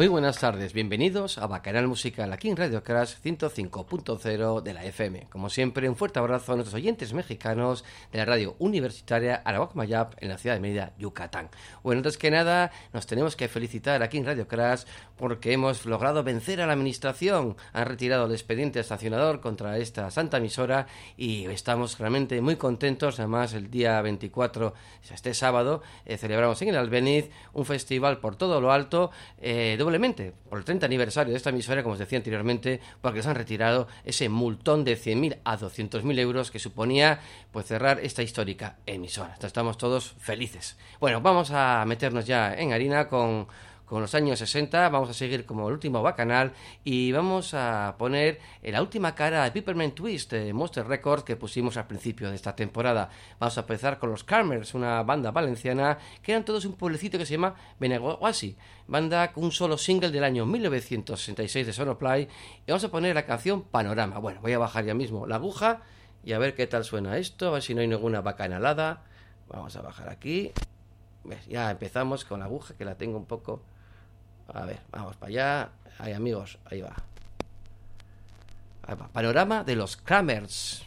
Muy buenas tardes, bienvenidos a Bacanal Musical aquí en Radio Crash 105.0 de la FM. Como siempre, un fuerte abrazo a nuestros oyentes mexicanos de la radio universitaria Arawak Mayap en la ciudad de Mérida, Yucatán. Bueno, antes que nada, nos tenemos que felicitar aquí en Radio Crash porque hemos logrado vencer a la administración. Han retirado el expediente sancionador contra esta santa emisora y estamos realmente muy contentos. Además, el día 24, este sábado, celebramos en el Albéniz un festival por todo lo alto, doblemente, por el 30 aniversario de esta emisora, como os decía anteriormente, porque les han retirado ese multón de 100.000 a 200.000 euros que suponía pues cerrar esta histórica emisora. Estamos todos felices. Bueno, vamos a meternos ya en harina con los años 60, vamos a seguir como el último bacanal y vamos a poner la última cara de Peppermint Twist de Monster Records que pusimos al principio de esta temporada. Vamos a empezar con los Carmers, una banda valenciana que eran todos un pueblecito que se llama Benaguasi, banda con un solo single del año 1966 de Sonoplay, y vamos a poner la canción Panorama. Bueno, voy a bajar ya mismo la aguja y a ver qué tal suena esto, a ver si no hay ninguna bacanalada. Vamos a bajar aquí. ¿Ves? Ya empezamos con la aguja, que la tengo un poco... A ver, vamos para allá. Ahí, amigos, ahí va. Panorama de los Carmers.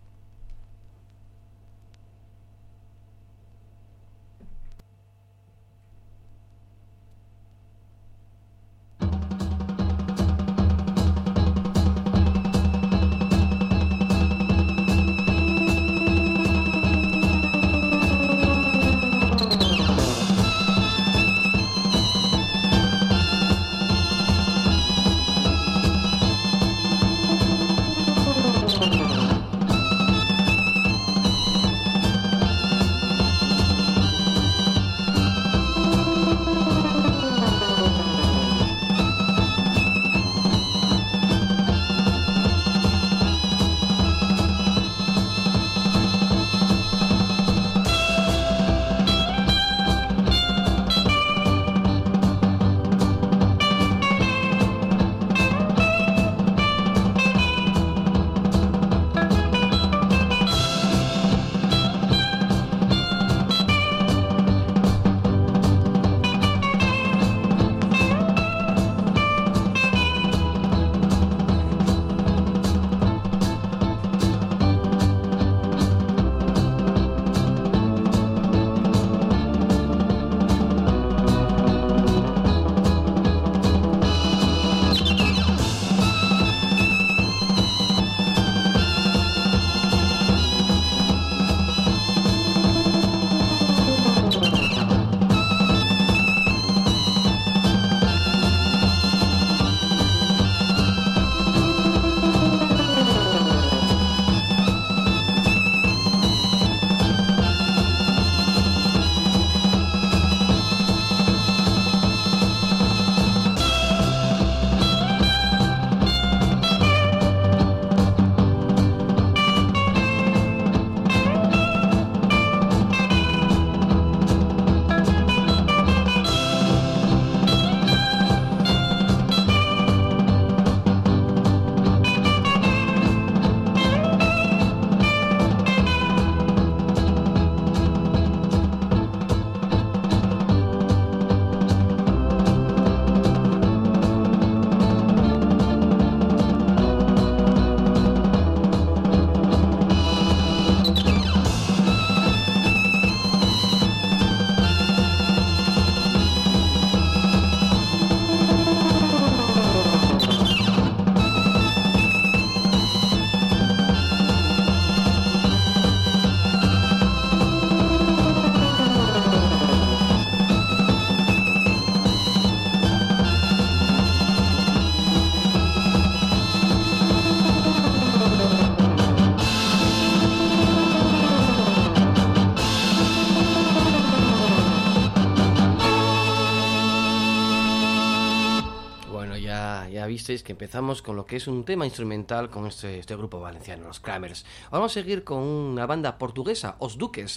visteis que empezamos con lo que es un tema instrumental con este grupo valenciano, los Carmers. Vamos a seguir con una banda portuguesa, Os Duques,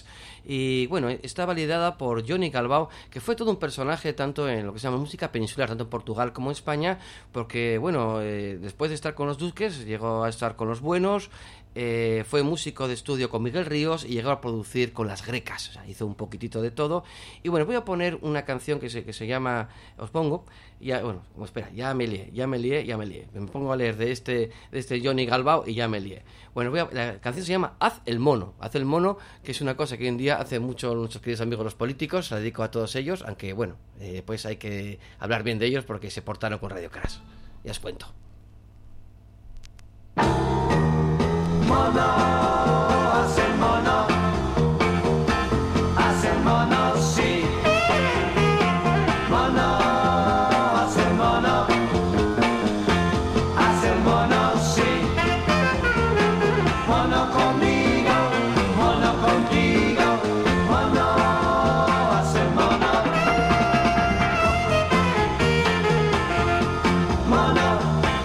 y bueno, está validada por Johnny Galbao, que fue todo un personaje tanto en lo que se llama música peninsular, tanto en Portugal como en España, porque bueno, después de estar con los Duques llegó a estar con los Buenos, fue músico de estudio con Miguel Ríos y llegó a producir con Las Grecas, o sea, hizo un poquitito de todo. Y bueno, voy a poner una canción que se llama, os pongo, espera, ya me lié. Me pongo a leer de este Johnny Galbao y ya me lié. Bueno, la canción se llama Haz el mono, que es una cosa que hoy en día hacen mucho nuestros queridos amigos los políticos, se la dedico a todos ellos, aunque bueno, pues hay que hablar bien de ellos porque se portaron con Radio Crash. Ya os cuento. Mono, haz el mono, sí. Mono, haz el mono, sí. Mono conmigo, mono contigo, mono, haz el mono. Mono.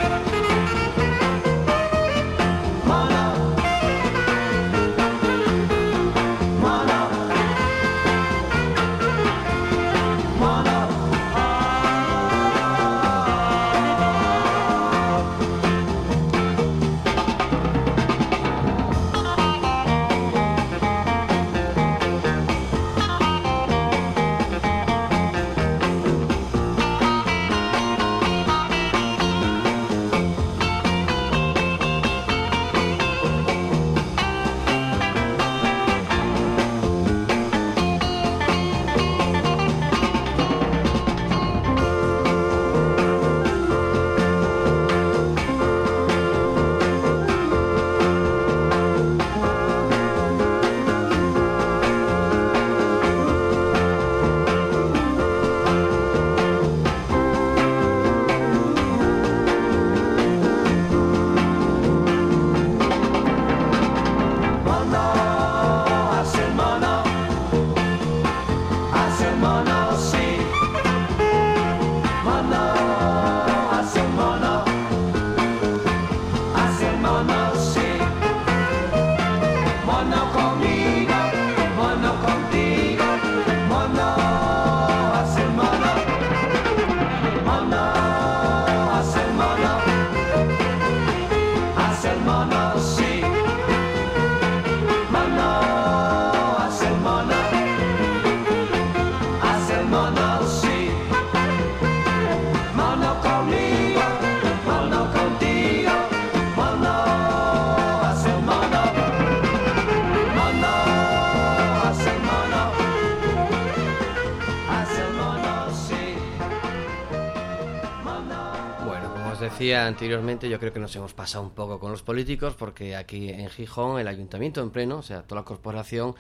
decía anteriormente, yo creo que nos hemos pasado un poco con los políticos, porque aquí en Gijón el ayuntamiento en pleno, o sea, toda la corporación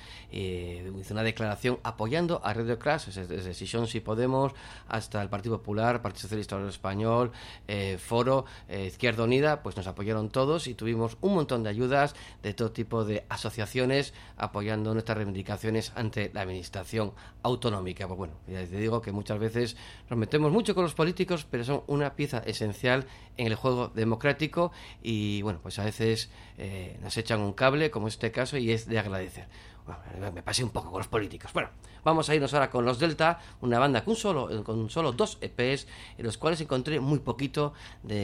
hizo una declaración apoyando a Radio Crash, desde Sisión Si Podemos hasta el Partido Popular, Partido Socialista Obrero Español, Foro, Izquierda Unida, pues nos apoyaron todos y tuvimos un montón de ayudas de todo tipo de asociaciones apoyando nuestras reivindicaciones ante la administración autonómica. Pues bueno, ya te digo que muchas veces nos metemos mucho con los políticos, pero son una pieza esencial en el juego democrático y bueno, pues a veces nos echan un cable, como en este caso, y es de agradecer. Bueno, me pasé un poco con los políticos. Bueno, vamos a irnos ahora con los Delta, una banda con solo 2 EPs, en los cuales encontré muy poquito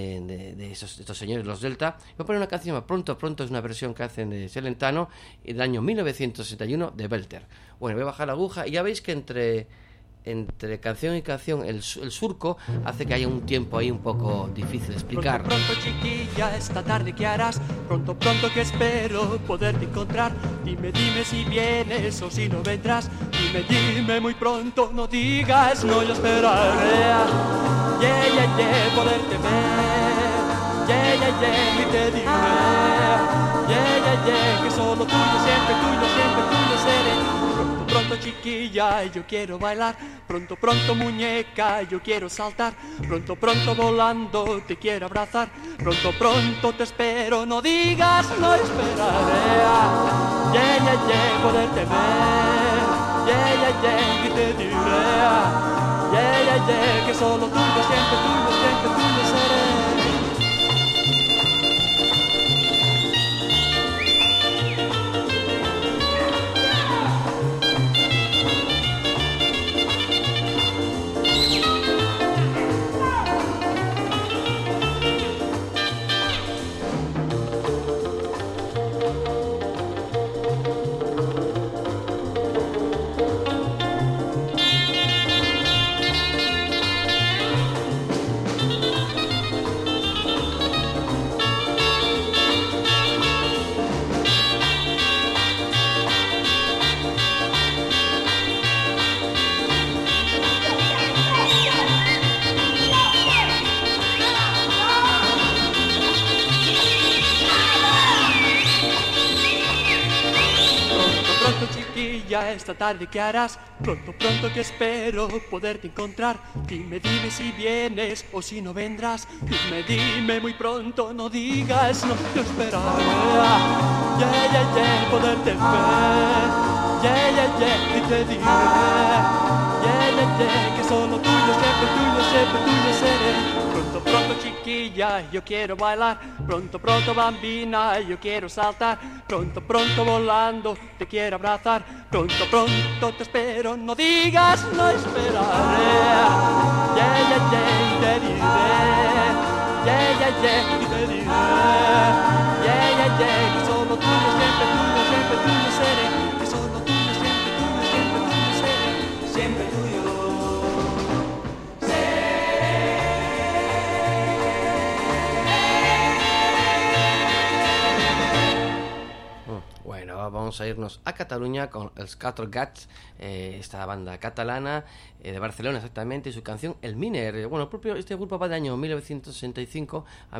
de estos señores, los Delta. Voy a poner una canción, Pronto, Pronto, es una versión que hacen de Celentano, del año 1961, de Belter. Bueno, voy a bajar la aguja y ya veis que entre canción y canción el surco hace que haya un tiempo ahí un poco difícil de explicar. Pronto, pronto, chiquilla, esta tarde ¿qué harás? Pronto, pronto que espero poderte encontrar. Dime, dime si vienes o si no vendrás. Dime, dime muy pronto, no digas no, yo esperaré. Yeah, yeah, yeah, poderte ver. Yeah, yeah, yeah, y te diré. Yeah, yeah, yeah, que solo tuyo, siempre seré. Pronto chiquilla, yo quiero bailar. Pronto, pronto muñeca, yo quiero saltar. Pronto, pronto volando, te quiero abrazar. Pronto, pronto te espero, no digas, no esperaré. Yeah, yeah, yeah, poderte ver. Yeah, yeah, yeah, que te diré. Yeah, yeah, yeah, que solo tuyo, siempre tuyo seré. pronto chiquilla, esta tarde ¿qué harás? Pronto, pronto que espero poderte encontrar. Dime, dime si vienes o si no vendrás. Dime, dime muy pronto, no digas no, yo esperaré. Yeah, yeah, yeah, poderte ver. Yeah, yeah, yeah, y te diré. Yeah, yeah, yeah, que solo tuyo, siempre tuyo seré. Pronto, pronto chiquilla, yo quiero bailar. Pronto, pronto bambina, yo quiero saltar. Pronto, pronto volando, te quiero abrazar. Pronto, pronto te espero, no digas no esperaré. Yeah, yeah, yeah, y te diré. Yeah, yeah, yeah, y te diré. Yeah, yeah, yeah, que solo tuyo, siempre tuyo seré. Que solo tuyo, siempre tuyo seré. Siempre tuyo. Bueno, vamos a irnos a Cataluña con els Quatre Gats, esta banda catalana de Barcelona exactamente, y su canción El Miner. Bueno, este grupo va del año 1965 a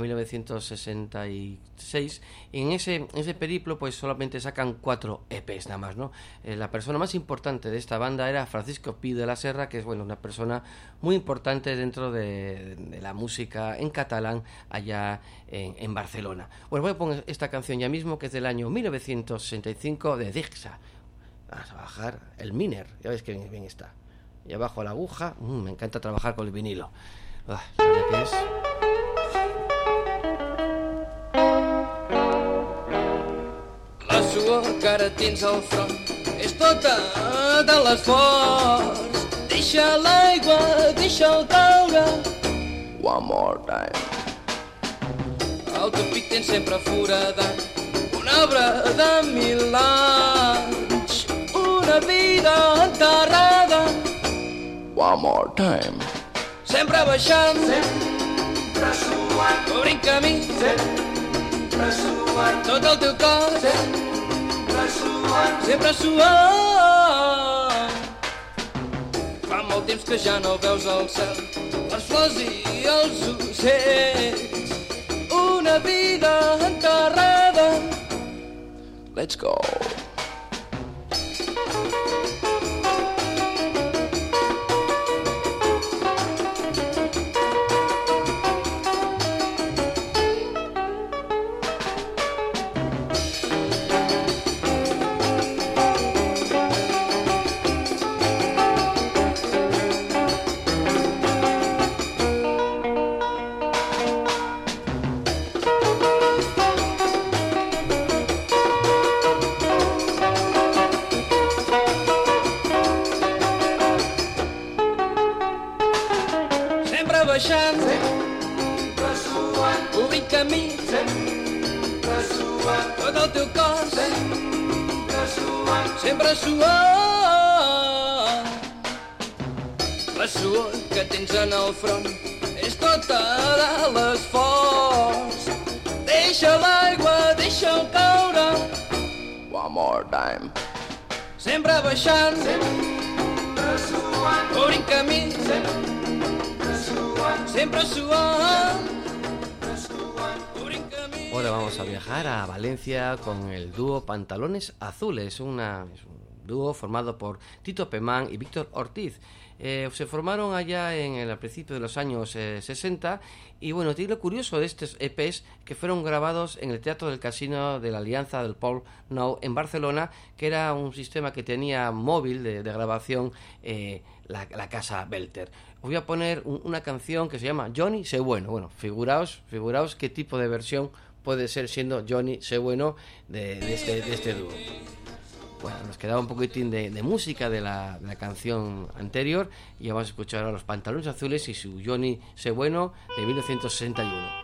1966, y en ese periplo pues solamente sacan 4 EPs nada más, ¿no? La persona más importante de esta banda era Francisco Pi de la Serra, que es bueno una persona muy importante dentro de la música en catalán allá en Barcelona. Bueno, voy a poner esta canción ya mismo, que es del año 1965 de Dixa. Vamos a bajar El Miner, ya veis que bien está. Y abajo la aguja, me encanta trabajar con el vinilo. ¿Sabes qué es? La suor que ara tens al front és tota de l'esforç. Deixa l'aigua, deixa'l caure. One more time. El teu pic tens sempre foradat un arbre de 1000 anys, una vida enterrada. One more time. Sempre baixant, sempre suant, obrint camí, sempre suant, tot el teu cos, sempre suant. Fa molt temps que ja no veus el cel, les flors i els ocells, una vida enterrada. Let's go. Baixant, sempre suant, obrint camí, sempre suant, tot el teu cos, sempre suant. La suor que tens en el front és tota de l'esforç. Deixa l'aigua, deixa'l caure. One more time. Sempre baixant, sempre suant, obrint camí, sempre suant. Ahora vamos a viajar a Valencia con el dúo Pantalones Azules, es un dúo formado por Tito Pemán y Víctor Ortiz. Se formaron allá al principio de los años 60, y bueno, tiene lo curioso de estos EPs que fueron grabados en el Teatro del Casino de la Alianza del Pol Nou en Barcelona, que era un sistema que tenía móvil de grabación, la casa Belter. Os voy a poner una canción que se llama Johnny Sé Bueno. Bueno, figuraos qué tipo de versión puede ser siendo Johnny Sé Bueno de este dúo. Bueno, nos quedaba un poquitín de música de la canción anterior, y vamos a escuchar a los Pantalones Azules y su Johnny Sé Bueno de 1961.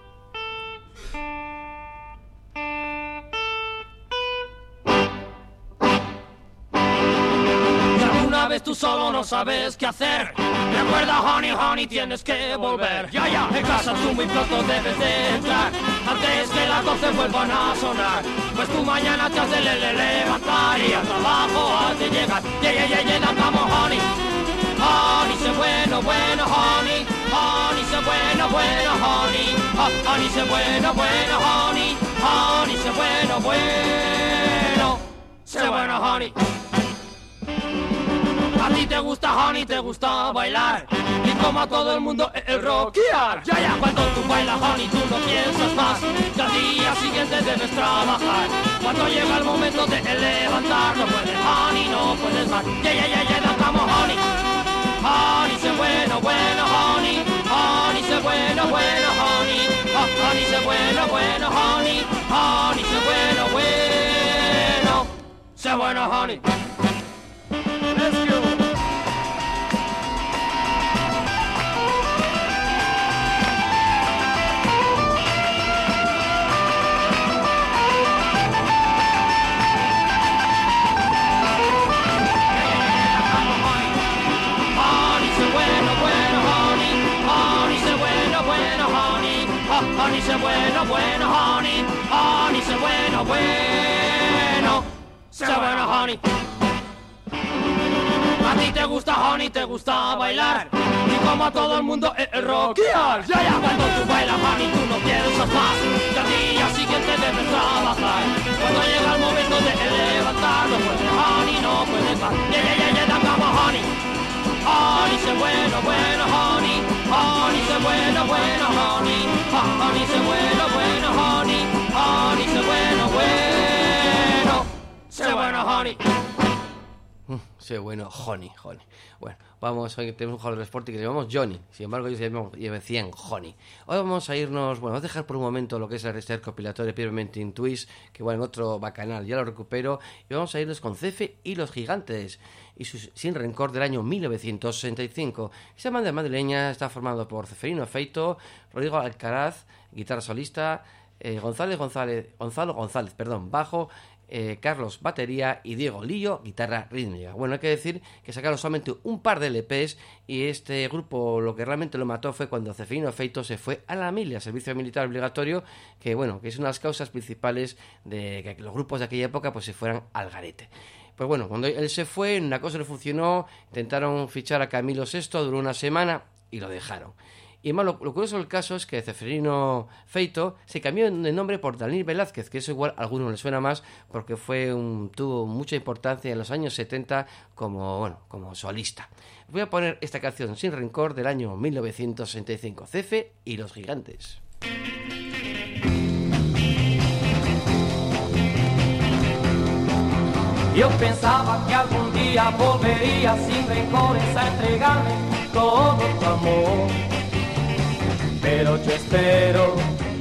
Vez tú solo no sabes qué hacer. Recuerda, honey, honey, tienes que volver. Ya, ya, en casa tú muy pronto debes de entrar, antes que las 12 vuelvan a sonar. Pues tú mañana te has de levantar y al trabajo has de llegar. Yeah, yeah, yeah, yeah, vamos, honey. Honey, sé bueno, bueno, honey. Honey, sé bueno, bueno, honey. Honey, sé bueno, bueno, honey. Honey, sé bueno, bueno. Sé bueno, honey. honey. A ti te gusta, honey, te gusta bailar. Y como a todo el mundo, el rockear. Ya, ya, cuando tú bailas, honey, tú no piensas más. Que al día siguiente debes trabajar. Cuando llega el momento de levantar, no puedes, honey, no puedes más. Ya, ya, ya, ya, cantamos, honey. Honey, sé bueno, bueno, honey. Honey, sé bueno, bueno, honey. Honey, sé bueno, bueno, honey. Honey, sé bueno, bueno. Sé bueno, honey. Let's go. Honey, sé bueno, bueno, honey. Honey, sé bueno, bueno. Sé bueno, honey. A ti te gusta, honey, te gusta bailar. Y como a todo el mundo, el rockear. Ya, ya, cuando tú bailas, honey, tú no piensas más. Que al día siguiente debes trabajar. Cuando llega el momento de levantar, no puedes, honey, no puedes más. Ya, ya, ya, ya, cantamos, honey. Honey, sé bueno, bueno, honey. Honey, sé bueno, bueno, honey. Honey, sé bueno, bueno, honey. Honey, sé bueno, bueno. Sé bueno, honey. Sé bueno, honey. Bueno, vamos, hoy tenemos un jugador de Sporting que le llamamos Johnny. Sin embargo, ellos decían honey. Hoy vamos a irnos, bueno, vamos a dejar por un momento lo que es el recopilatorio previamente in Twist, que bueno, en otro bacanal ya lo recupero. Y vamos a irnos con Cefe y los Gigantes y su Sin Rencor del año 1965. Esta banda madrileña está formado por Ceferino Feito, Rodrigo Alcaraz, guitarra solista, Gonzalo González, bajo, Carlos, batería, y Diego Lillo, guitarra rítmica. Bueno, hay que decir que sacaron solamente un par de LPs y este grupo lo que realmente lo mató fue cuando Ceferino Feito se fue a la mili, a servicio militar obligatorio, que bueno, que es una de las causas principales de que los grupos de aquella época pues se fueran al garete. Pues bueno, cuando él se fue, una cosa no funcionó, intentaron fichar a Camilo VI, duró una semana y lo dejaron. Y además lo curioso del caso es que Ceferino Feito se cambió de nombre por Daniel Velázquez, que eso igual a algunos les suena más porque tuvo mucha importancia en los años 70 como solista. Voy a poner esta canción Sin Rencor del año 1965, Cefe y los Gigantes. Yo pensaba que algún día volvería sin rencores a entregarme todo tu amor, pero yo espero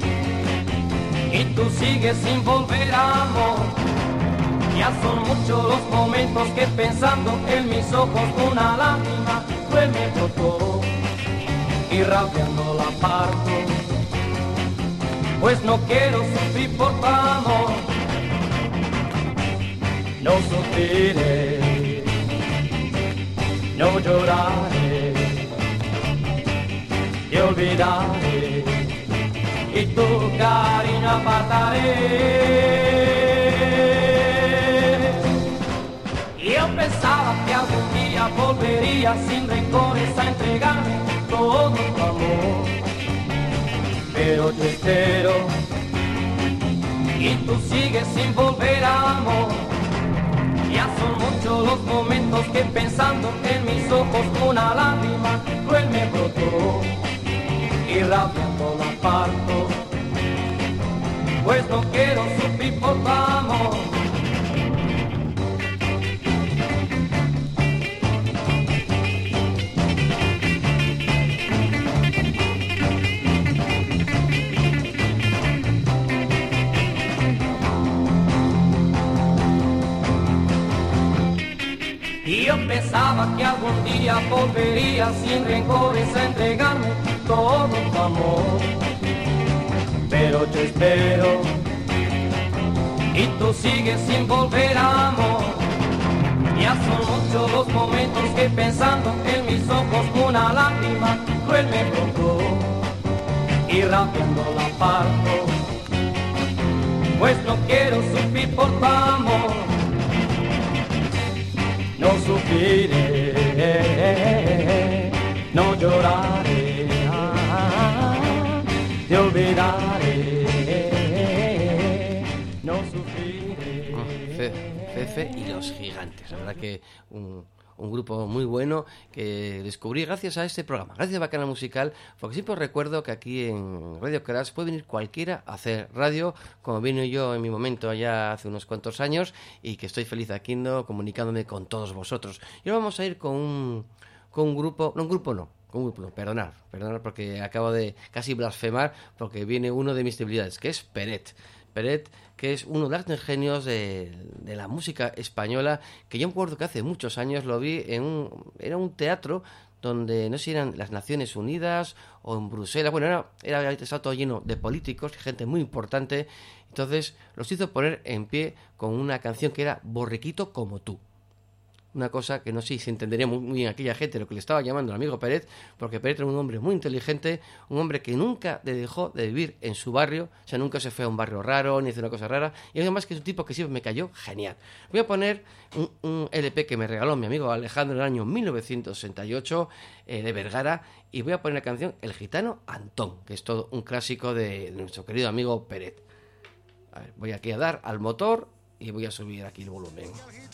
y tú sigues sin volver, amor. Ya son muchos los momentos que pensando en mis ojos una lágrima cruel me brotó y rabiando la parto, pues no quiero sufrir por tu amor. No sufriré, no lloraré, te olvidaré y tu cariño apartaré. Yo pensaba que algún día volvería sin rencores a entregarme todo tu amor, pero yo espero y tú sigues sin volver, amor. Ya son muchos los momentos que pensando en mis ojos una lágrima cruel me brotó y rabiando la parto, pues no quiero sufrir por tu amor. Y yo pensaba que algún día volvería sin rencores a entregarme todo tu amor, pero yo espero y tú sigues sin volver, amor. Ya son muchos los momentos que pensando en mis ojos una lágrima cruel me brotó y rabiando la parto, pues no quiero sufrir por tu amor. No sufriré, no lloraré, te olvidaré, no sufriré. Jefe y Los Gigantes. La verdad que un grupo muy bueno que descubrí gracias a este programa, gracias a Bacanal Musical, porque siempre recuerdo que aquí en Radio Crash puede venir cualquiera a hacer radio, como vine yo en mi momento allá hace unos cuantos años, y que estoy feliz aquí comunicándome con todos vosotros. Y ahora vamos a ir con un grupo, perdonad porque acabo de casi blasfemar, porque viene uno de mis debilidades, que es Peret, que es uno de los genios de la música española, que yo me acuerdo que hace muchos años lo vi era un teatro donde no sé si eran las Naciones Unidas o en Bruselas, bueno, estaba todo lleno de políticos, gente muy importante. Entonces los hizo poner en pie con una canción que era Borriquito como tú. Una cosa que no sé si se entendería muy bien aquella gente lo que le estaba llamando el amigo Peret, porque Peret era un hombre muy inteligente, un hombre que nunca dejó de vivir en su barrio, o sea, nunca se fue a un barrio raro ni hizo una cosa rara, y además que es un tipo que siempre me cayó genial. Voy a poner un LP que me regaló mi amigo Alejandro en el año 1968 de Vergara, y voy a poner la canción El Gitano Antón, que es todo un clásico de nuestro querido amigo Peret. A ver, voy aquí a dar al motor y voy a subir aquí el volumen.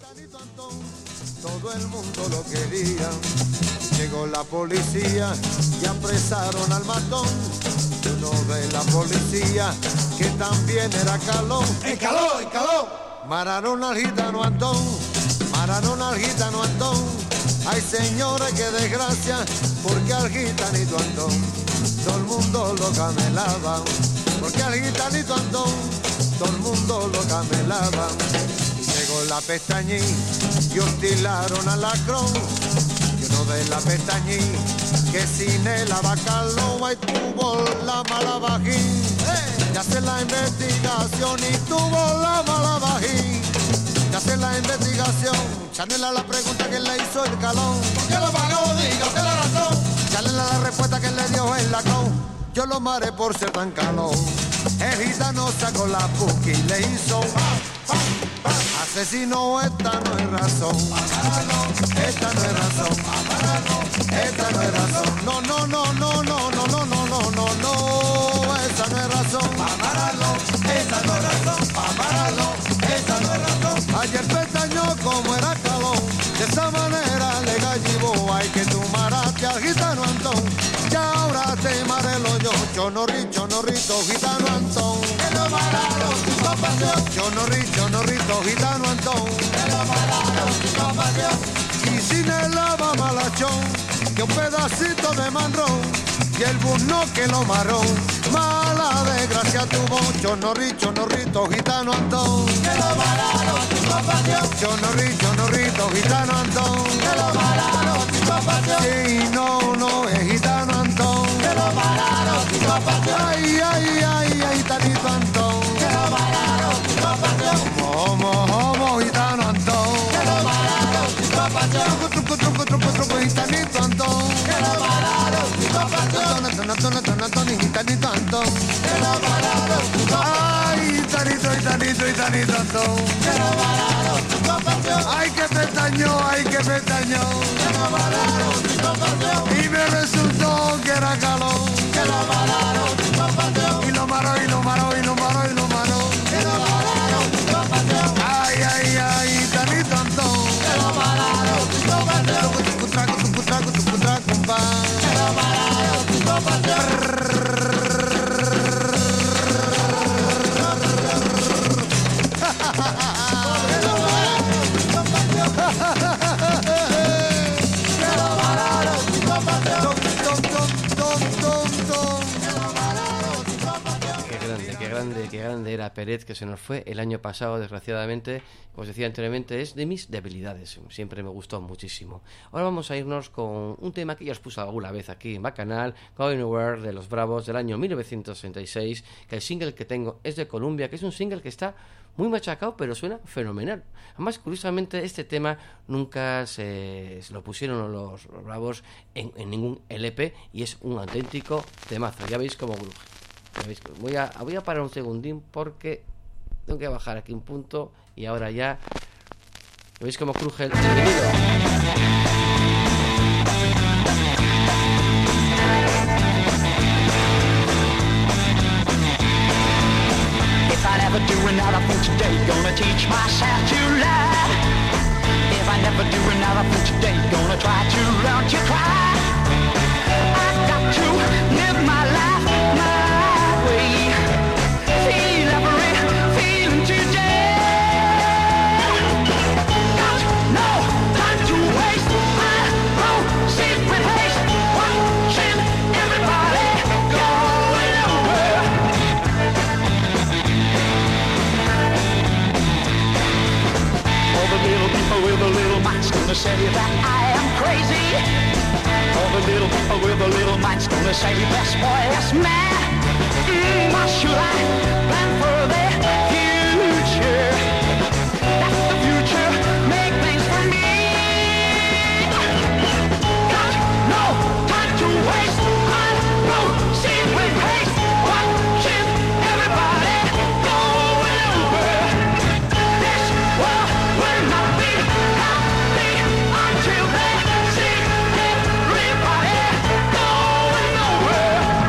Todo el mundo lo quería. Llegó la policía y apresaron al matón. Uno de la policía que también era calón. ¡Escaló, escaló! Mararon al gitano Antón. Ay, señores, qué desgracia, porque al gitanito Antón todo el mundo lo camelaba. Porque al gitanito Antón todo el mundo lo camelaba. Llegó la pestañí y hostilaron al lacrón. Y uno de la pestañí que sin el abacaloma y tuvo la mala bajín. Ya hace la investigación y tuvo la mala bajín. Ya hace la investigación, Chanela la pregunta que le hizo el calón. ¿Por qué lo pagó? Diga usted la razón. Chanela la respuesta que le dio el lacrón. Yo lo maré por ser tan calón. El gitano sacó la puki y le hizo asesino, esta no es razón. Esta no es razón. Esta no es razón. No, no, no, no, no, no, no, no, no, no, no. Esa no es razón. Esa no es razón. Esa no es razón. Ayer pestañó como era calón. De esa manera le gallibó. Ay, que tú maraste al gitano Antón. Y ahora te marelo yo. Chonorrito, gitano Antón. Que lo mararon tu compasión. Chonorrito, gitano Antón. Que lo mararon tu compasión. Y sin el lava malachón, que un pedacito de manrón. Y el burno que lo marrón. Mala desgracia tuvo. Chonorrito, gitano Antón. Que lo mararon tu compasión. Chonorrito, gitano Antón. Que lo mararon tu compasión. Sí, no, es gitano Antón. Que lo mararon tu compasión. Ay, gitanito Antón. Que lo mararon tu compasión. Homo, gitano Antón. Que lo mararon tu compasión. Truco, gitanito Antón. Que lo mararon tu compasión. Antón, gitanito Antón. Que lo mararon tu compasión. Ay, gitanito Antón. Que lo mararon tu compasión. Ay, que pestañó. Que lo mararon tu compasión. Y me resultó que era calón. Que lo mararon tu compasión. Y lo maró. Que lo mararon tu compasión. Ay, gitanito Antón. Que lo mararon tu compasión. Traco, compa. Que lo mararon tu compasión. Qué grande era Peret, que se nos fue el año pasado, desgraciadamente. Como os decía anteriormente, es de mis debilidades. Siempre me gustó muchísimo. Ahora vamos a irnos con un tema que ya os puse alguna vez aquí en Bacanal, Going Nowhere de Los Bravos del año 1966, que el single que tengo es de Columbia, que es un single que está muy machacado, pero suena fenomenal. Además, curiosamente, este tema nunca se lo pusieron los Bravos en ningún LP y es un auténtico temazo. Ya veis cómo cruje. Voy a parar un segundín porque tengo que bajar aquí un punto y ahora ya veis cómo cruje el sonido. If I never do another thing today, gonna teach myself to love. If I never do another thing today, gonna try to learn to cry. I've got to live my life my way. Feel every feeling today. Got no time to waste. I proceed with haste. Watching everybody going over. All the little people with the little minds gonna say that I am crazy. All the little people with the little minds gonna say this boy is mad. What should I plan for the future? Let the future make things for me. Got no time to waste. I proceed with haste. Watching everybody going over. This world will not be happy until they see everybody going over.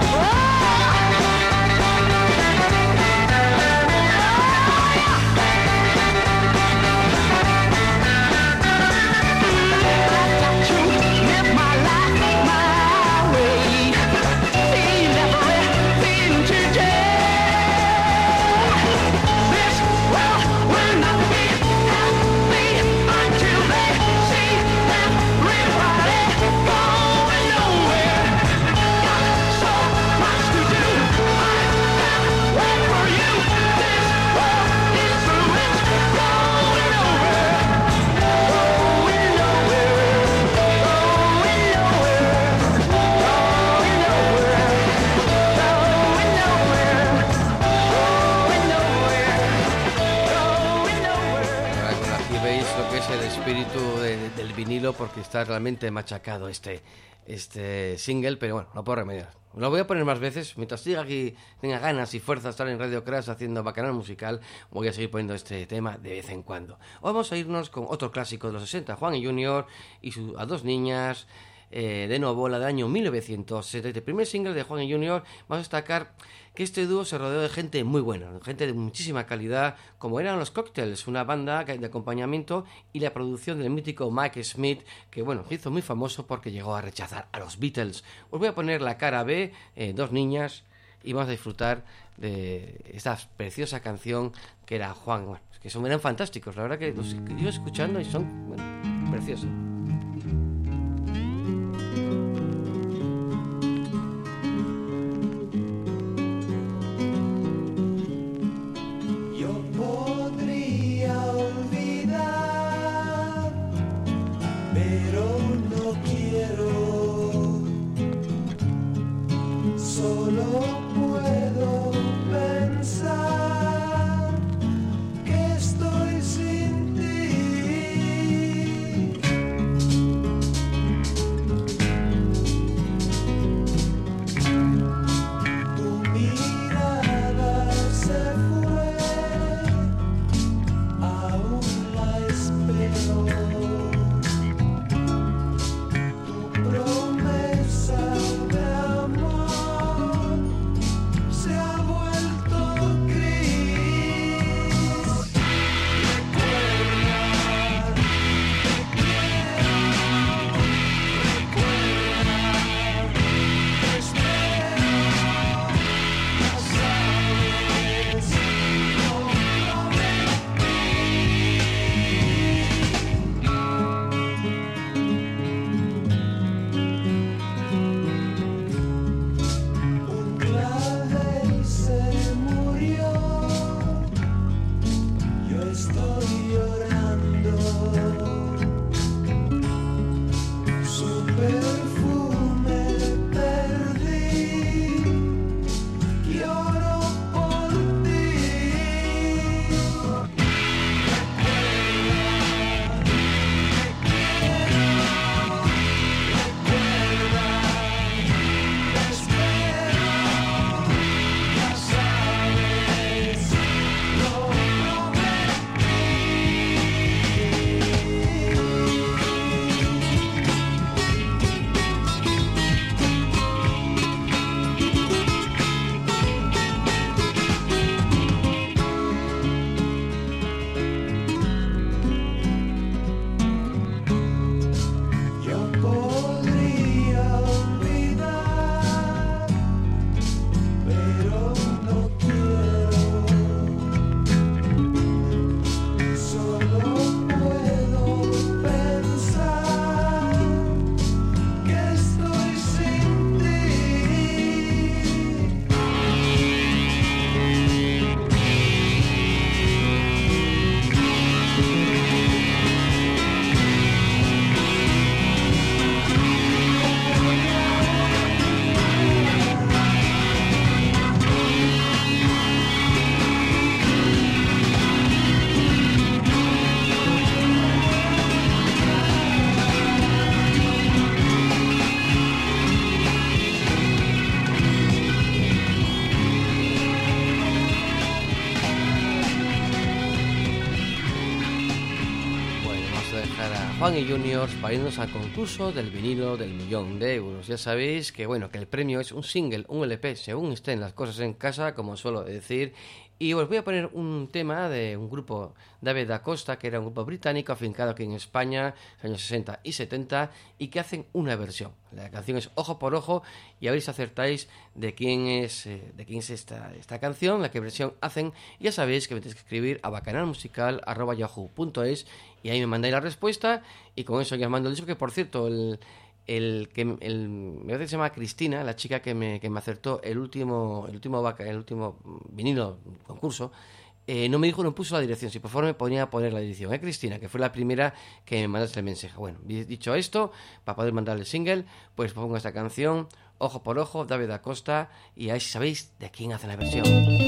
El espíritu del vinilo, porque está realmente machacado este single, pero bueno, no puedo remediar. Lo voy a poner más veces, mientras siga aquí, tenga ganas y fuerza de estar en Radio Crash haciendo Bacanal Musical, voy a seguir poniendo este tema de vez en cuando. Hoy vamos a irnos con otro clásico de los 60, Juan y Junior y a dos niñas, de nuevo, la del año 1970. El primer single de Juan y Junior. Vamos a destacar que este dúo se rodeó de gente muy buena, gente de muchísima calidad, como eran los Cocktails, una banda de acompañamiento, y la producción del mítico Mike Smith, que bueno, se hizo muy famoso porque llegó a rechazar a los Beatles. Os voy a poner la cara B, dos niñas, y vamos a disfrutar de esta preciosa canción que era Juan. Bueno, que eran fantásticos, la verdad que los iba escuchando y son, bueno, preciosos. Estoy sin ti. dejar a Juan y Juniors para irnos al concurso del vinilo del €1.000.000. Ya sabéis que bueno, que el premio es un single, un LP, según estén las cosas en casa, como suelo decir. Y os voy a poner un tema de un grupo, David da Costa, que era un grupo británico afincado aquí en España, en los años 60 y 70, y que hacen una versión. La canción es Ojo por Ojo, y a ver si acertáis de quién es esta canción, la que versión hacen. Ya sabéis que me tenéis que escribir a bacanalmusical@yahoo.es, y ahí me mandáis la respuesta, y con eso ya os mando el disco, que por cierto, me parece que se llama Cristina, la chica que me acertó el último vinilo concurso, no me dijo, no puso la dirección. Si por favor me ponía a poner la dirección, Cristina, que fue la primera que me mandaste el mensaje. Bueno, dicho esto, para poder mandar el single, pues pongo esta canción, Ojo por Ojo, David da Costa, y ahí sabéis de quién hace la versión.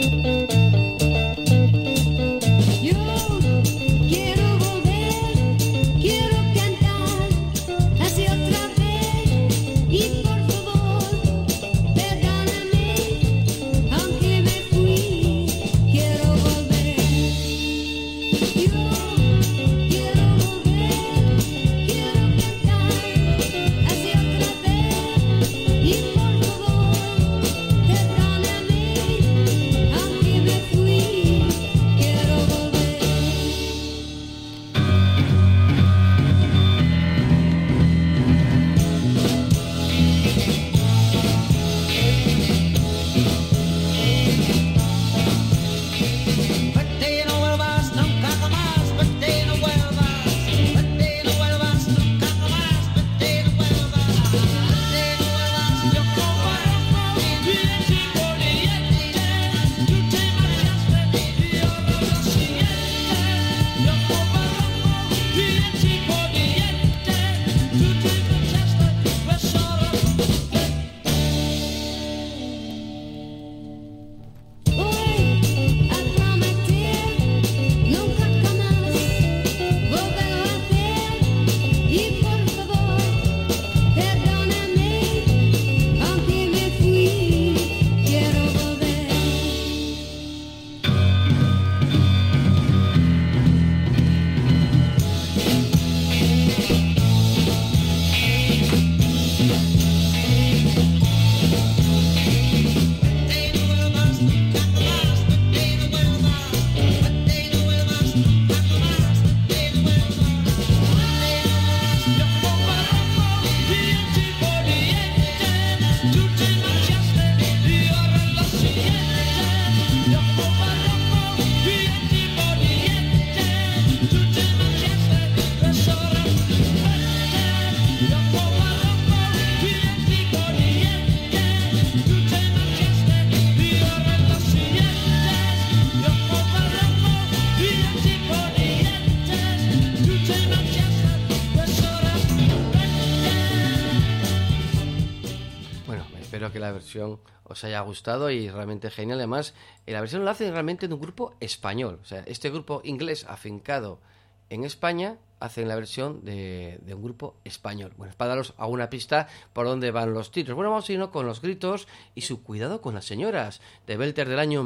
Espero que la versión os haya gustado y realmente genial. Además, la versión la hacen realmente de un grupo español. O sea, este grupo inglés afincado en España hacen la versión de un grupo español. Bueno, para daros alguna pista por dónde van los títulos. Bueno, vamos a irnos con Los Gritos y su Cuidado con las Señoras, de Belter, del año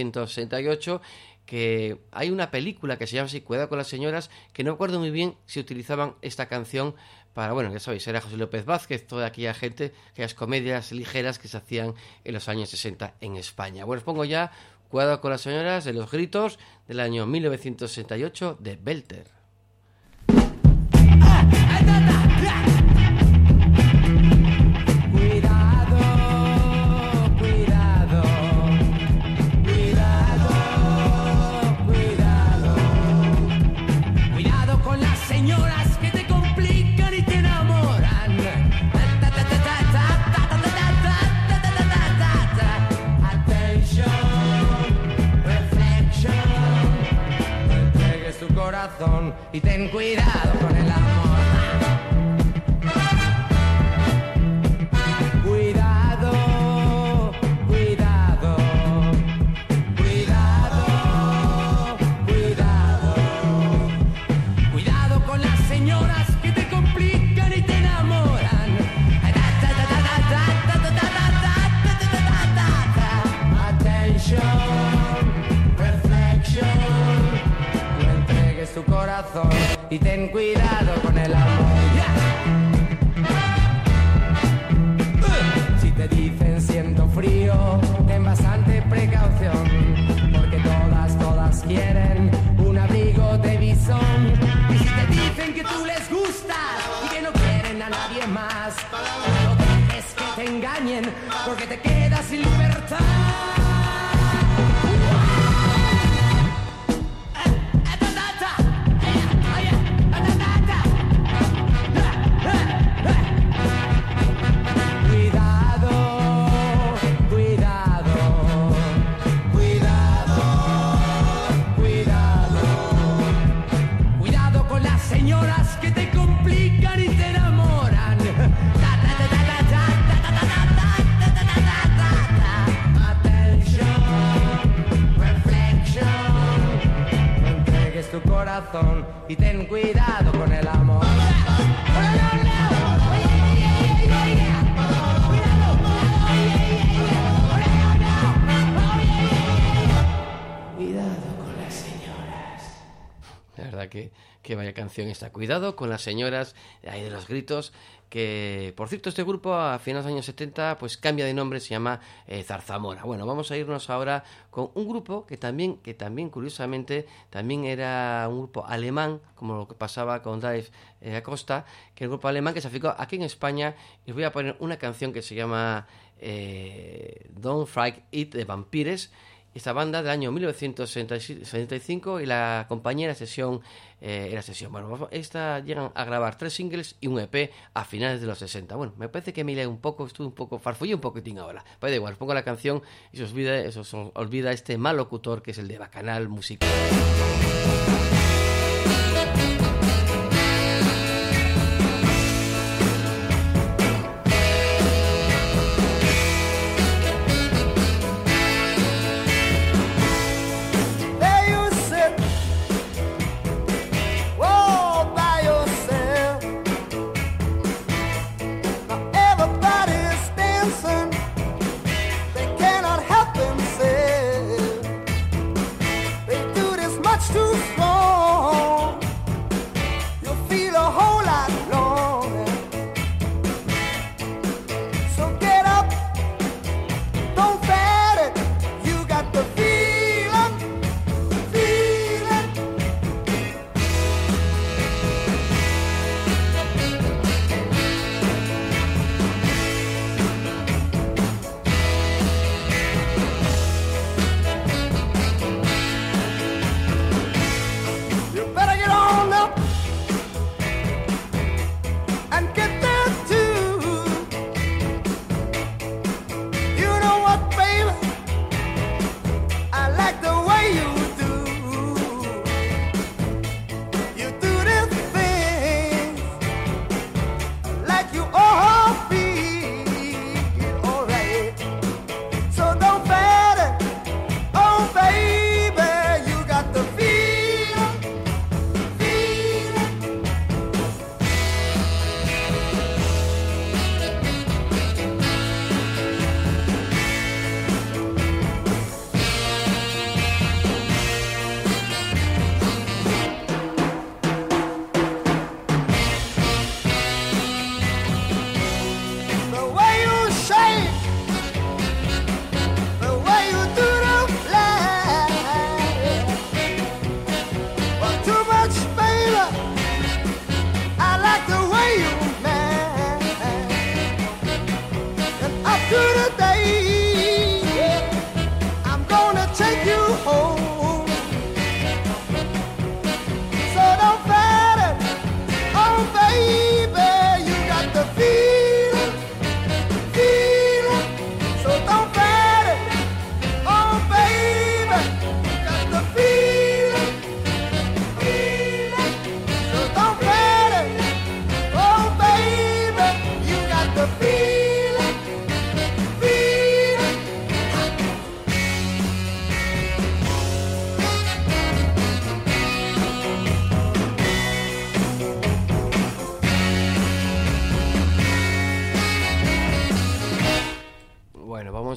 1968, que hay una película que se llama así, Cuidado con las Señoras, que no recuerdo muy bien si utilizaban esta canción para, bueno, ya sabéis, era José López Vázquez, toda aquella gente, aquellas comedias ligeras que se hacían en los años 60 en España. Bueno, os pongo ya Cuidado con las Señoras, de Los Gritos, del año 1968, de Belter. Y ten cuidado con el amor. Cuidado, cuidado, cuidado, cuidado. Cuidado con las señoras que te complican y te enamoran. Attention, reflection. Tu corazón y ten cuidado con el amor. Si te dicen siento frío, ten bastante precaución, porque todas quieren un abrigo de bisón. Y si te dicen que tú les gustas y que no quieren a nadie más, no dejes que te engañen, porque te quedas sin libertad. Tu corazón y ten cuidado con el amor. Cuidado con las señoras. La verdad que vaya canción esta. Cuidado con las señoras, ahí de los gritos. Que, por cierto, este grupo a finales de los años 70 pues cambia de nombre, se llama Zarzamora. Bueno, vamos a irnos ahora con un grupo que también curiosamente también era un grupo alemán, como lo que pasaba con Dave Acosta, que es un grupo alemán que se aficó aquí en España. Y os voy a poner una canción que se llama Don't Fright It, de Vampires. Esta banda del año 1975, y la compañía era Sesión. Bueno, llegan a grabar 3 singles y un EP a finales de los 60. Bueno, me parece que me leí un poco, estuve un poco, farfullé un poquitín ahora. Pero da igual, os pongo la canción y se os olvida este mal locutor que es el de Bacanal Musical. Too strong.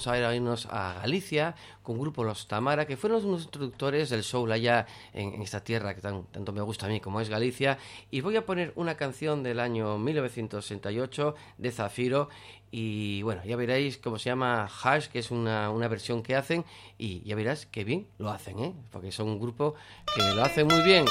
vamos a irnos a Galicia con un grupo Los Tamara, que fueron unos introductores del soul allá en esta tierra que tanto me gusta a mí como es Galicia. Y voy a poner una canción del año 1968 de Zafiro. Y bueno, ya veréis cómo se llama Hash, que es una versión que hacen. Y ya verás que bien lo hacen, ¿eh? Porque son un grupo que lo hacen muy bien.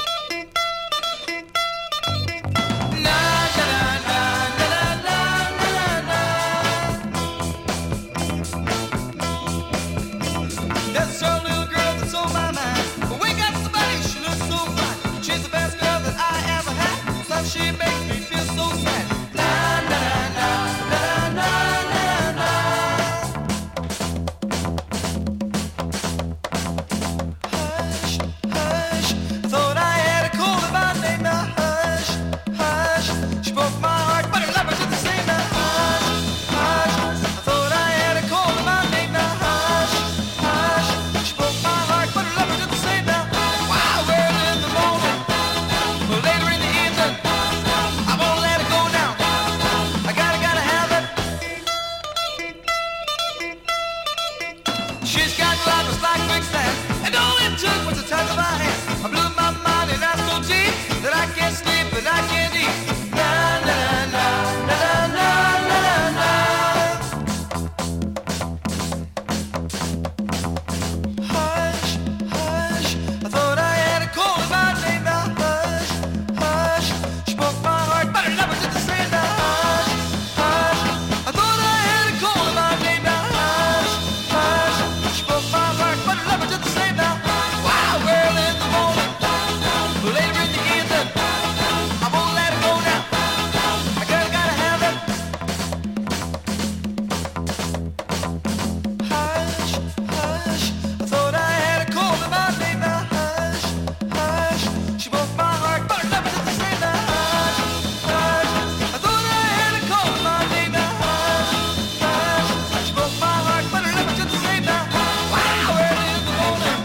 She makes me feel so sad. Na na na na na na na. Hush, hush. Thought I had a cold in my name. Now hush, hush. She broke my heart, but her lover did the same. Now hush, hush. I thought I had a cold in my name. Now hush, hush. She broke my heart, but her lover did the same. Now wow, early in the morning, or later in the evening. Was the touch of my hand. I blew my mind and I'm so deep that I can't sleep and I can't eat. Na na na na na na na na. Hush, hush. I thought I had a cold in my name. Now hush, hush. She broke my heart, but her lover did the same. Now hush, hush. I thought I had a cold in my name. Now hush, hush. She broke my heart, but her lover did the same. Now. Well in the morning, later in the evening, I won't let it go now. I gotta have it. Hush, hush. I thought I had a cold in my name. Now hush, hush. She broke my heart, but her lover did the same. Now hush, hush. I thought I had a cold in my name. Now hush, hush. She broke my heart, but her lover did the same. Now wow, early in the morning.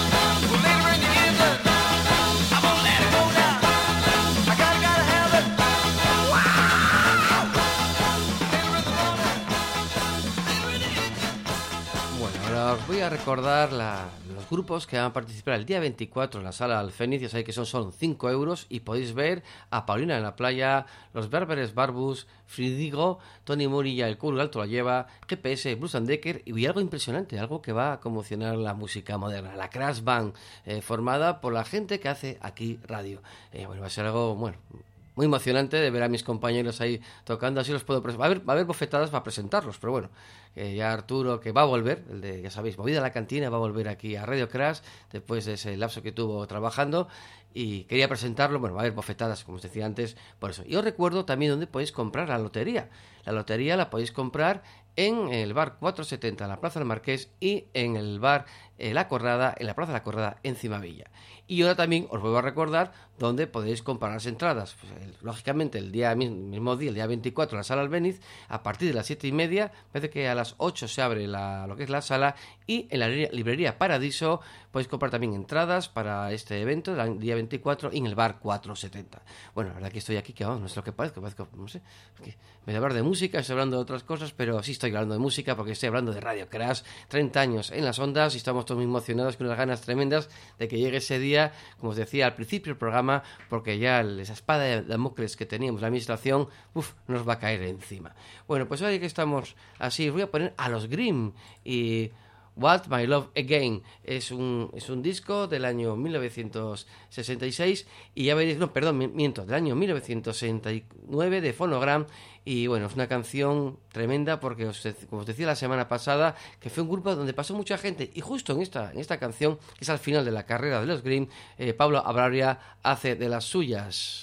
Os voy a recordar los grupos que van a participar el día 24 en la Sala Alféniz. Ya sabéis que son 5 euros y podéis ver a Paulina en la Playa, los Berberes Barbus, Fridigo, Tony Morilla, el Coro Alto la Lleva, GPS, Bruce and Decker y algo impresionante, algo que va a conmocionar la música moderna, la Crash Band, formada por la gente que hace aquí radio. Bueno, va a ser algo, bueno, muy emocionante de ver a mis compañeros ahí tocando, así los puedo va a haber bofetadas para presentarlos, pero bueno, ya Arturo, que va a volver, el de, ya sabéis, Movida a la Cantina, va a volver aquí a Radio Crash después de ese lapso que tuvo trabajando, y quería presentarlo. Bueno, va a haber bofetadas, como os decía antes, por eso. Y os recuerdo también dónde podéis comprar la lotería. La lotería la podéis comprar en el bar 470 en la Plaza del Marqués y en el bar La Corrada, en la Plaza de la Corrada en Cimavilla. Y ahora también os vuelvo a recordar dónde podéis comprar las entradas. Pues, lógicamente, el mismo día, el día 24, en la Sala Albéniz, a partir de las 7:30, parece que a las 8 se abre lo que es la sala, y en la librería Paradiso podéis comprar también entradas para este evento del día 24 en el bar 470. Bueno, la verdad que estoy aquí, que vamos, no es lo que parezco, no sé, me voy a hablar de música, estoy hablando de otras cosas, pero sí estoy hablando de música porque estoy hablando de Radio Crash, 30 años en las ondas, y estamos todos muy emocionados con unas ganas tremendas de que llegue ese día, como os decía al principio del programa, porque ya esa espada de Damocles que teníamos la administración, nos va a caer encima. Bueno, pues ahora que estamos así, os voy a poner a los Grimm, y What My Love Again es un disco del año 1966, y ya veréis, del año 1969 de Phonogram. Y bueno, es una canción tremenda porque, como os decía la semana pasada, que fue un grupo donde pasó mucha gente, y justo en esta canción, que es al final de la carrera de los Grimm, Pablo Abraria hace de las suyas.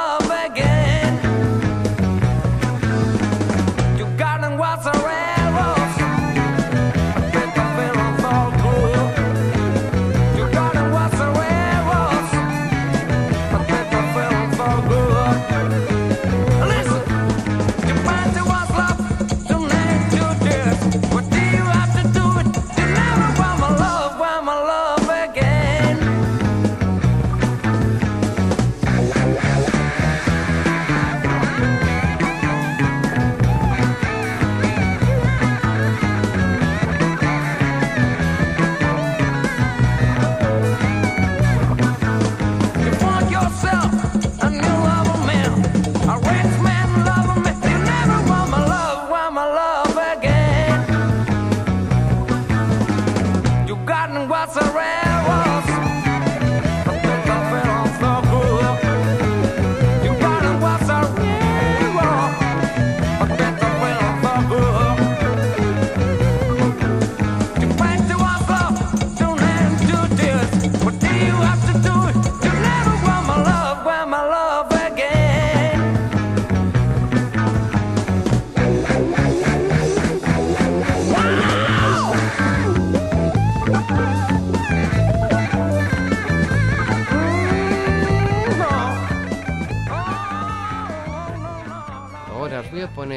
What's a railroad?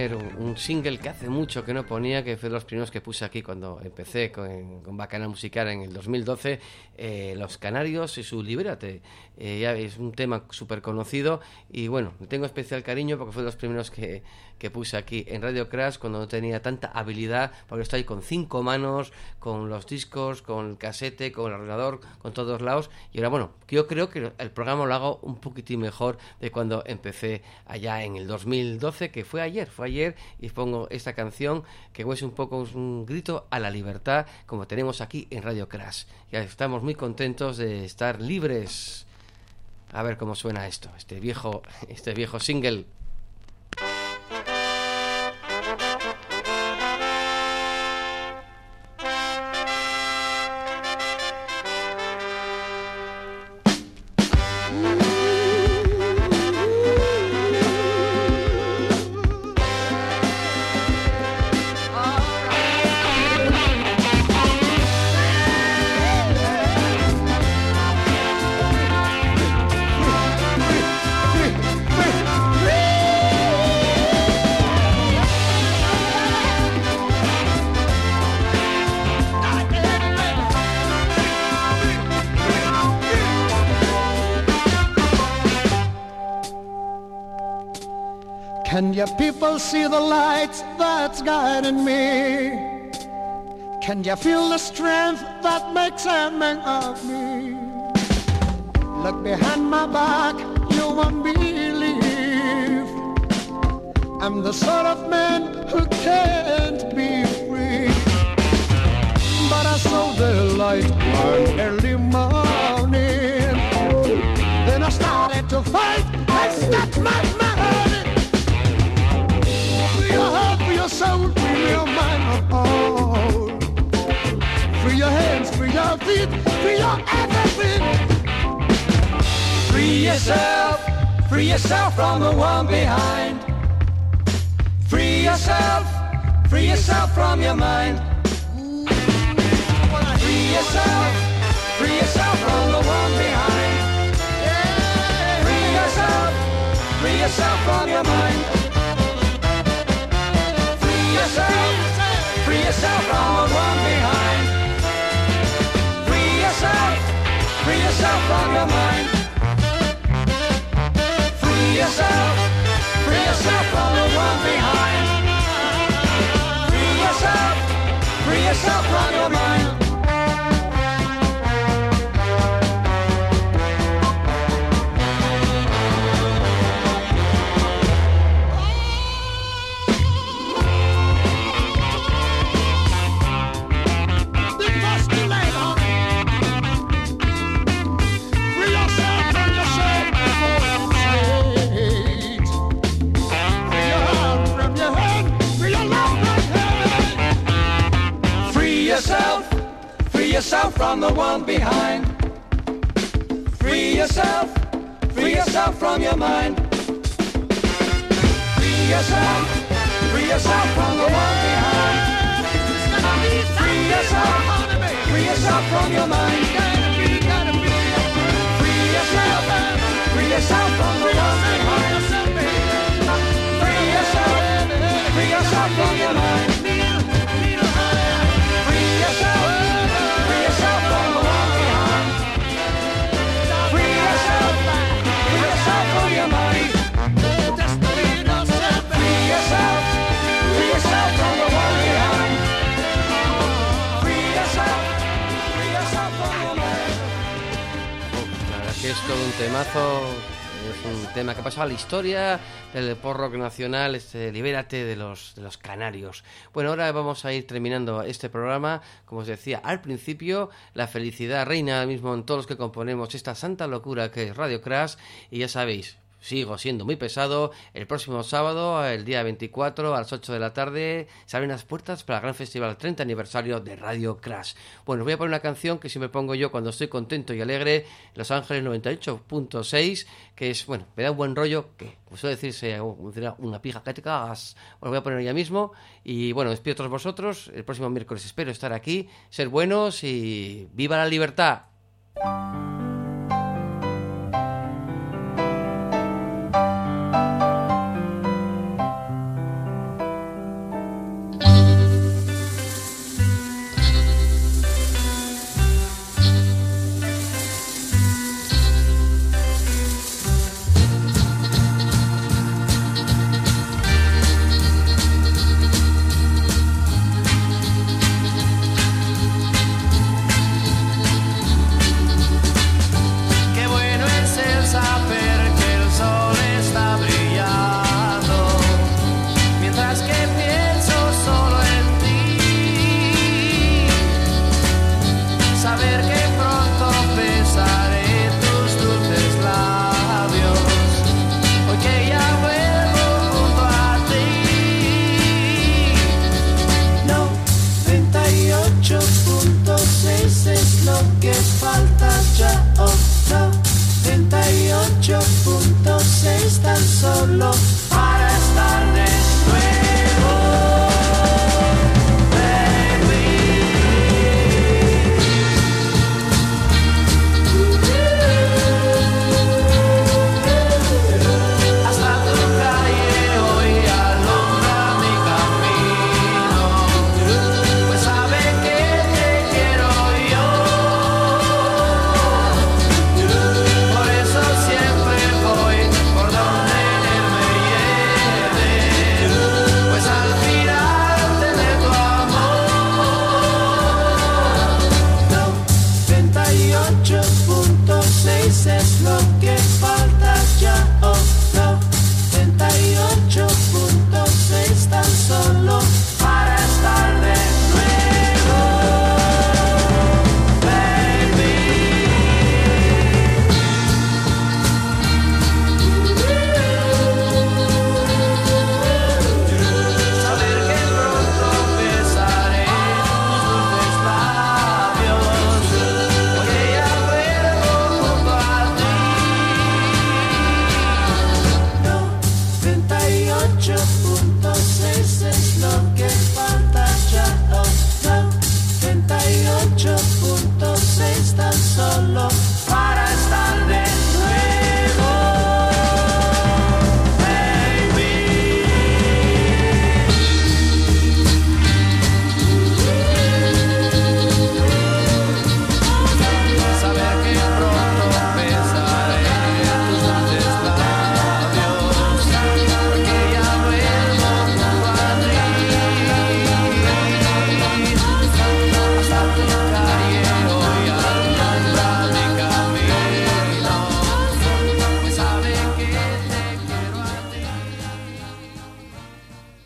poner un single que hace mucho que no ponía, que fue de los primeros que puse aquí cuando empecé con Bacanal Musical en el 2012, Los Canarios y su Libérate. Ya es un tema súper conocido y bueno, tengo especial cariño porque fue de los primeros que puse aquí en Radio Crash cuando no tenía tanta habilidad, porque estoy con 5 manos, con los discos, con el casete, con el ordenador, con todos lados. Y ahora, bueno, yo creo que el programa lo hago un poquitín mejor de cuando empecé allá en el 2012, que fue ayer, y pongo esta canción que es un poco un grito a la libertad, como tenemos aquí en Radio Crash. Ya estamos muy contentos de estar libres. A ver cómo suena esto, este viejo single. Can your people see the light that's guiding me? Can you feel the strength that makes a man of me? Look behind my back, you won't believe I'm the sort of man who can't be free. But I saw the light one early morning, then I started to fight and stop my mind. Free your heart, free your soul, free your mind, oh. Free your hands, free your feet, free your everything. Free yourself from the one behind. Free yourself from your mind. Free yourself from the one behind. Free yourself from your mind. Free yourself from the one behind. Free yourself from your mind. Free yourself from the one behind. Free yourself from your mind. Free yourself from the one behind. Free yourself from your mind. Free yourself from the one behind. Free yourself from your mind. Free yourself from the one behind. Free yourself from your mind. Es todo un temazo, es un tema que pasa a la historia del pop rock nacional, Libérate de los Canarios. Bueno, ahora vamos a ir terminando este programa. Como os decía al principio, la felicidad reina ahora mismo en todos los que componemos esta santa locura que es Radio Crash, y ya sabéis, sigo siendo muy pesado. El próximo sábado, el día 24, a las 8 de la tarde, se abren las puertas para el gran festival 30 aniversario de Radio Crash. Bueno, os voy a poner una canción que siempre pongo yo cuando estoy contento y alegre, Los Ángeles 98.6, que es, bueno, me da un buen rollo, que suele decirse una pija que te cagas. Os voy a poner ya mismo. Y bueno, despido a todos vosotros. El próximo miércoles espero estar aquí, ser buenos y ¡viva la libertad!